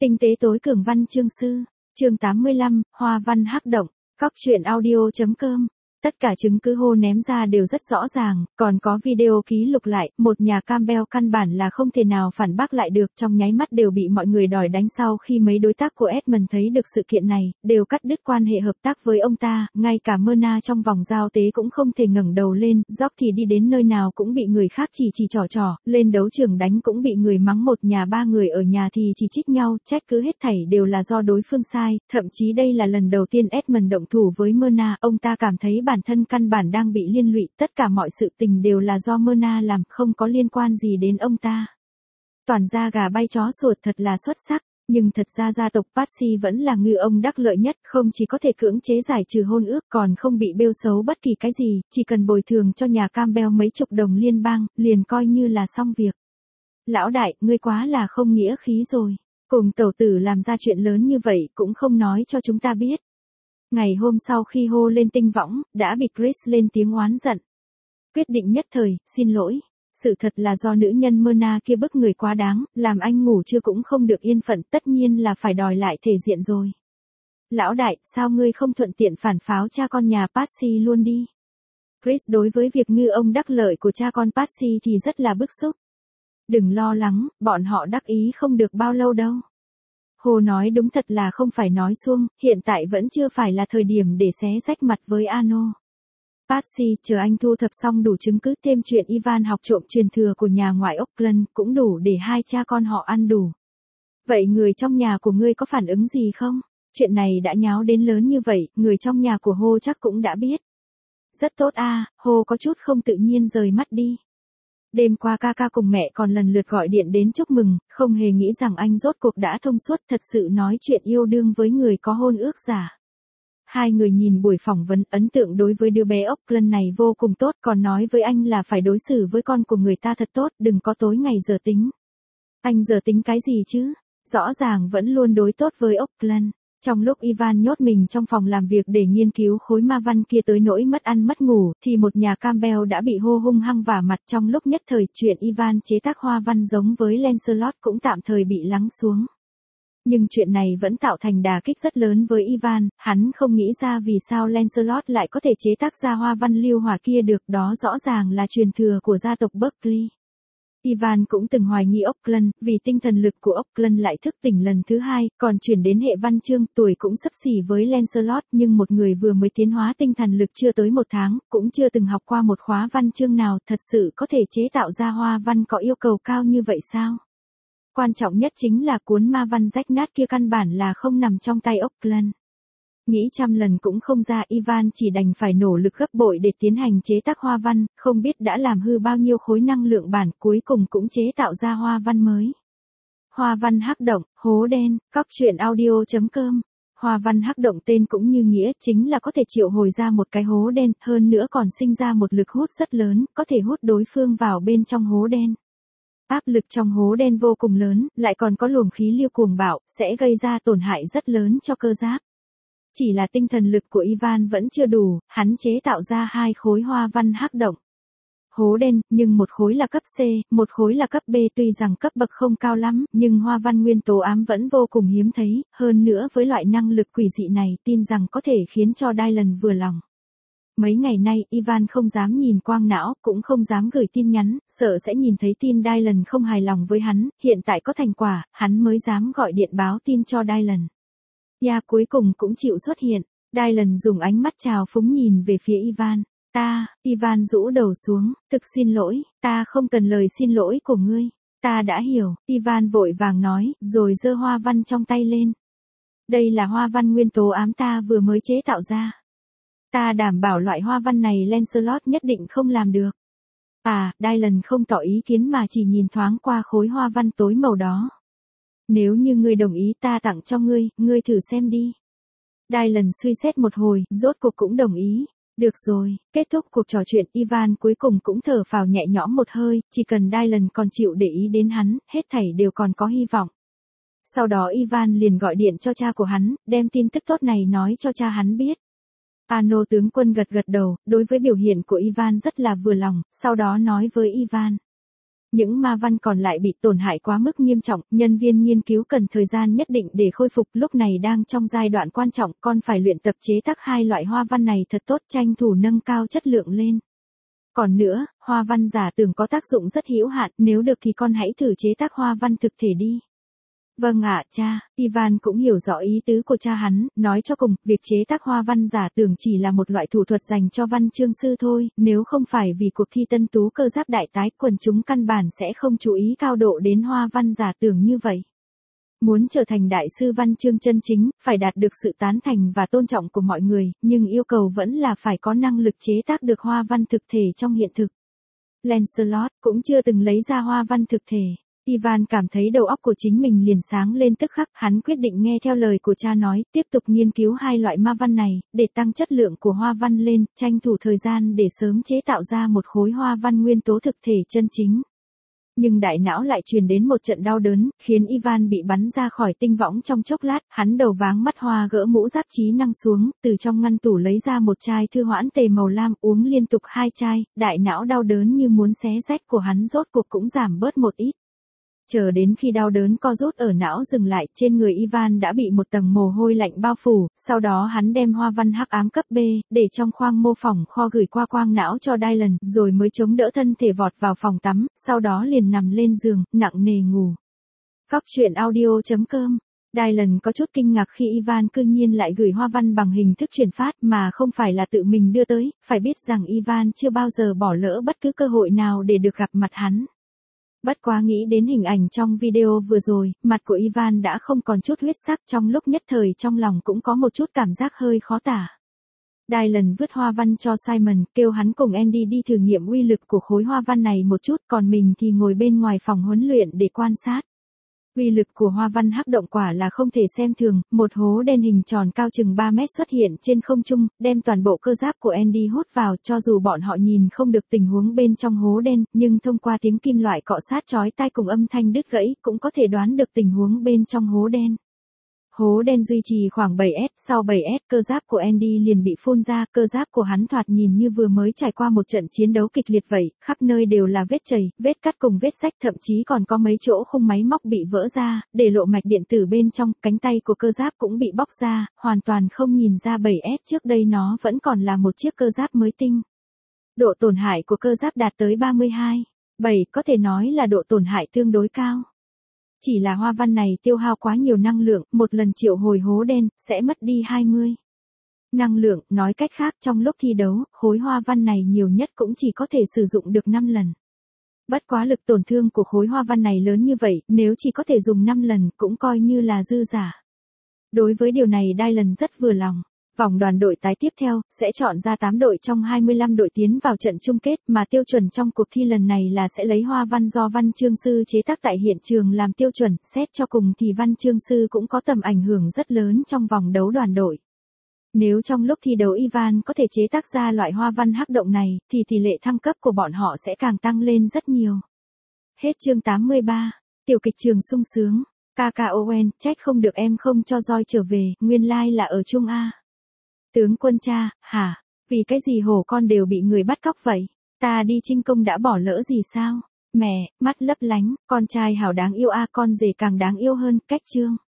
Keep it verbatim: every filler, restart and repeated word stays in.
Tinh tế tối cường văn chương sư, chương tám mươi lăm, Hoa văn hắc động, cóc truyện audio chấm com. Tất cả chứng cứ Hồ ném ra đều rất rõ ràng, còn có video ký lục lại, một nhà Campbell căn bản là không thể nào phản bác lại được, trong nháy mắt đều bị mọi người đòi đánh. Sau khi mấy đối tác của Edmund thấy được sự kiện này, đều cắt đứt quan hệ hợp tác với ông ta, ngay cả Myrna trong vòng giao tế cũng không thể ngẩng đầu lên, George thì đi đến nơi nào cũng bị người khác chỉ chỉ trỏ trỏ, lên đấu trường đánh cũng bị người mắng, một nhà ba người ở nhà thì chỉ trích nhau, trách cứ hết thảy đều là do đối phương sai, thậm chí đây là lần đầu tiên Edmund động thủ với Myrna, ông ta cảm thấy bản thân căn bản đang bị liên lụy, tất cả mọi sự tình đều là do Myrna làm, không có liên quan gì đến ông ta. Toàn da gà bay chó sủa, thật là xuất sắc, nhưng thật ra gia tộc Patsy vẫn là ngư ông đắc lợi nhất, không chỉ có thể cưỡng chế giải trừ hôn ước còn không bị bêu xấu bất kỳ cái gì, chỉ cần bồi thường cho nhà Campbell mấy chục đồng liên bang, liền coi như là xong việc. Lão đại, ngươi quá là không nghĩa khí rồi, cùng tẩu tử làm ra chuyện lớn như vậy cũng không nói cho chúng ta biết. Ngày hôm sau khi hô lên tinh võng, đã bị Chris lên tiếng oán giận. Quyết định nhất thời, xin lỗi. Sự thật là do nữ nhân Myrna kia bức người quá đáng, làm anh ngủ trưa cũng không được yên phận, tất nhiên là phải đòi lại thể diện rồi. Lão đại, sao ngươi không thuận tiện phản pháo cha con nhà Patsy luôn đi? Chris đối với việc ngư ông đắc lợi của cha con Patsy thì rất là bức xúc. Đừng lo lắng, bọn họ đắc ý không được bao lâu đâu. Hồ nói đúng, thật là không phải nói suông, hiện tại vẫn chưa phải là thời điểm để xé rách mặt với Ano. Patsy, chờ anh thu thập xong đủ chứng cứ, thêm chuyện Ivan học trộm truyền thừa của nhà ngoại Oakland, cũng đủ để hai cha con họ ăn đủ. Vậy người trong nhà của ngươi có phản ứng gì không? Chuyện này đã nháo đến lớn như vậy, người trong nhà của Hồ chắc cũng đã biết. Rất tốt a, Hồ có chút không tự nhiên rời mắt đi. Đêm qua ca ca cùng mẹ còn lần lượt gọi điện đến chúc mừng, không hề nghĩ rằng anh rốt cuộc đã thông suốt, thật sự nói chuyện yêu đương với người có hôn ước giả. Hai người nhìn buổi phỏng vấn, ấn tượng đối với đứa bé Oakland này vô cùng tốt, còn nói với anh là phải đối xử với con của người ta thật tốt, đừng có tối ngày giờ tính. Anh giờ tính cái gì chứ? Rõ ràng vẫn luôn đối tốt với Oakland. Trong lúc Ivan nhốt mình trong phòng làm việc để nghiên cứu khối ma văn kia tới nỗi mất ăn mất ngủ, thì một nhà Campbell đã bị hô hung hăng vả mặt. Trong lúc nhất thời, chuyện Ivan chế tác hoa văn giống với Lancelot cũng tạm thời bị lắng xuống. Nhưng chuyện này vẫn tạo thành đả kích rất lớn với Ivan, hắn không nghĩ ra vì sao Lancelot lại có thể chế tác ra hoa văn lưu hỏa kia được, đó rõ ràng là truyền thừa của gia tộc Berkeley. Ivan cũng từng hoài nghi Oakland, vì tinh thần lực của Oakland lại thức tỉnh lần thứ hai, còn chuyển đến hệ văn chương, tuổi cũng xấp xỉ với Lancelot, nhưng một người vừa mới tiến hóa tinh thần lực chưa tới một tháng, cũng chưa từng học qua một khóa văn chương nào, thật sự có thể chế tạo ra hoa văn có yêu cầu cao như vậy sao? Quan trọng nhất chính là cuốn ma văn rách nát kia căn bản là không nằm trong tay Oakland. Nghĩ trăm lần cũng không ra, Ivan chỉ đành phải nỗ lực gấp bội để tiến hành chế tác hoa văn, không biết đã làm hư bao nhiêu khối năng lượng bản, cuối cùng cũng chế tạo ra hoa văn mới. Hoa văn hắc động, hố đen, cóc truyện audio chấm com. Hoa văn hắc động tên cũng như nghĩa, chính là có thể triệu hồi ra một cái hố đen, hơn nữa còn sinh ra một lực hút rất lớn, có thể hút đối phương vào bên trong hố đen. Áp lực trong hố đen vô cùng lớn, lại còn có luồng khí lưu cuồng bạo, sẽ gây ra tổn hại rất lớn cho cơ giáp. Chỉ là tinh thần lực của Ivan vẫn chưa đủ, hắn chế tạo ra hai khối hoa văn hắc động. Hố đen, nhưng một khối là cấp C, một khối là cấp B, tuy rằng cấp bậc không cao lắm, nhưng hoa văn nguyên tố ám vẫn vô cùng hiếm thấy, hơn nữa với loại năng lực quỷ dị này, tin rằng có thể khiến cho Dylan vừa lòng. Mấy ngày nay, Ivan không dám nhìn quang não, cũng không dám gửi tin nhắn, sợ sẽ nhìn thấy tin Dylan không hài lòng với hắn, hiện tại có thành quả, hắn mới dám gọi điện báo tin cho Dylan. Ya cuối cùng cũng chịu xuất hiện, Dylan dùng ánh mắt trào phúng nhìn về phía Ivan. Ta, Ivan rũ đầu xuống, thực xin lỗi, ta không cần lời xin lỗi của ngươi, ta đã hiểu, Ivan vội vàng nói, rồi giơ hoa văn trong tay lên. Đây là hoa văn nguyên tố ám ta vừa mới chế tạo ra. Ta đảm bảo loại hoa văn này Lancelot nhất định không làm được. À, Dylan không tỏ ý kiến mà chỉ nhìn thoáng qua khối hoa văn tối màu đó. Nếu như ngươi đồng ý ta tặng cho ngươi, ngươi thử xem đi. Dylan suy xét một hồi, rốt cuộc cũng đồng ý. Được rồi, kết thúc cuộc trò chuyện, Ivan cuối cùng cũng thở phào nhẹ nhõm một hơi, chỉ cần Dylan còn chịu để ý đến hắn, hết thảy đều còn có hy vọng. Sau đó Ivan liền gọi điện cho cha của hắn, đem tin tức tốt này nói cho cha hắn biết. Ano tướng quân gật gật đầu, đối với biểu hiện của Ivan rất là vừa lòng, sau đó nói với Ivan. Những ma văn còn lại bị tổn hại quá mức nghiêm trọng, nhân viên nghiên cứu cần thời gian nhất định để khôi phục, lúc này đang trong giai đoạn quan trọng, con phải luyện tập chế tác hai loại hoa văn này thật tốt, tranh thủ nâng cao chất lượng lên. Còn nữa, hoa văn giả tưởng có tác dụng rất hữu hạn, nếu được thì con hãy thử chế tác hoa văn thực thể đi. Vâng ạ cha, Ivan cũng hiểu rõ ý tứ của cha hắn, nói cho cùng, việc chế tác hoa văn giả tưởng chỉ là một loại thủ thuật dành cho văn chương sư thôi, nếu không phải vì cuộc thi tân tú cơ giáp đại tái, quần chúng căn bản sẽ không chú ý cao độ đến hoa văn giả tưởng như vậy. Muốn trở thành đại sư văn chương chân chính, phải đạt được sự tán thành và tôn trọng của mọi người, nhưng yêu cầu vẫn là phải có năng lực chế tác được hoa văn thực thể trong hiện thực. Lancelot cũng chưa từng lấy ra hoa văn thực thể. Ivan cảm thấy đầu óc của chính mình liền sáng lên tức khắc, hắn quyết định nghe theo lời của cha nói, tiếp tục nghiên cứu hai loại ma văn này, để tăng chất lượng của hoa văn lên, tranh thủ thời gian để sớm chế tạo ra một khối hoa văn nguyên tố thực thể chân chính. Nhưng đại não lại truyền đến một trận đau đớn, khiến Ivan bị bắn ra khỏi tinh võng trong chốc lát, hắn đầu váng mắt hoa gỡ mũ giáp trí năng xuống, từ trong ngăn tủ lấy ra một chai thư hoãn tề màu lam, uống liên tục hai chai, đại não đau đớn như muốn xé rách của hắn rốt cuộc cũng giảm bớt một ít. Chờ đến khi đau đớn co rút ở não dừng lại, trên người Ivan đã bị một tầng mồ hôi lạnh bao phủ, sau đó hắn đem hoa văn hắc ám cấp B, để trong khoang mô phỏng kho gửi qua quang não cho Dylan, rồi mới chống đỡ thân thể vọt vào phòng tắm, sau đó liền nằm lên giường, nặng nề ngủ. Cóc truyện audio chấm com. Dylan có chút kinh ngạc khi Ivan cương nhiên lại gửi hoa văn bằng hình thức truyền phát mà không phải là tự mình đưa tới, phải biết rằng Ivan chưa bao giờ bỏ lỡ bất cứ cơ hội nào để được gặp mặt hắn. Bất quá nghĩ đến hình ảnh trong video vừa rồi, mặt của Ivan đã không còn chút huyết sắc, trong lúc nhất thời trong lòng cũng có một chút cảm giác hơi khó tả. Dylan vứt hoa văn cho Simon, kêu hắn cùng Andy đi thử nghiệm uy lực của khối hoa văn này một chút, còn mình thì ngồi bên ngoài phòng huấn luyện để quan sát. Uy lực của hoa văn hắc động quả là không thể xem thường, một hố đen hình tròn cao chừng ba mét xuất hiện trên không trung, đem toàn bộ cơ giáp của Andy hút vào, cho dù bọn họ nhìn không được tình huống bên trong hố đen, nhưng thông qua tiếng kim loại cọ sát chói tai cùng âm thanh đứt gãy, cũng có thể đoán được tình huống bên trong hố đen. Hố đen duy trì khoảng bảy mét, sau bảy mét cơ giáp của Andy liền bị phun ra, cơ giáp của hắn thoạt nhìn như vừa mới trải qua một trận chiến đấu kịch liệt vậy, khắp nơi đều là vết chảy, vết cắt cùng vết rách, thậm chí còn có mấy chỗ khung máy móc bị vỡ ra, để lộ mạch điện tử bên trong, cánh tay của cơ giáp cũng bị bóc ra, hoàn toàn không nhìn ra bảy mét trước đây nó vẫn còn là một chiếc cơ giáp mới tinh. Độ tổn hại của cơ giáp đạt tới ba mươi hai phẩy bảy, có thể nói là độ tổn hại tương đối cao. Chỉ là hoa văn này tiêu hao quá nhiều năng lượng, một lần triệu hồi hố đen, sẽ mất đi hai mươi năng lượng, nói cách khác trong lúc thi đấu, khối hoa văn này nhiều nhất cũng chỉ có thể sử dụng được năm lần. Bất quá lực tổn thương của khối hoa văn này lớn như vậy, nếu chỉ có thể dùng năm lần cũng coi như là dư giả. Đối với điều này Dylan rất vừa lòng. Vòng đoàn đội tái tiếp theo, sẽ chọn ra tám đội trong hai mươi lăm đội tiến vào trận chung kết, mà tiêu chuẩn trong cuộc thi lần này là sẽ lấy hoa văn do văn chương sư chế tác tại hiện trường làm tiêu chuẩn, xét cho cùng thì văn chương sư cũng có tầm ảnh hưởng rất lớn trong vòng đấu đoàn đội. Nếu trong lúc thi đấu Ivan có thể chế tác ra loại hoa văn hắc động này, thì tỷ lệ thăng cấp của bọn họ sẽ càng tăng lên rất nhiều. Hết chương tám mươi ba, tiểu kịch trường sung sướng, ca ca Owen, trách không được em không cho Joy trở về, nguyên lai là ở Trung A. Tướng quân cha, hả? Vì cái gì hổ con đều bị người bắt cóc vậy? Ta đi chinh công đã bỏ lỡ gì sao? Mẹ, mắt lấp lánh, con trai hảo đáng yêu a, con rể càng đáng yêu hơn, cách chương.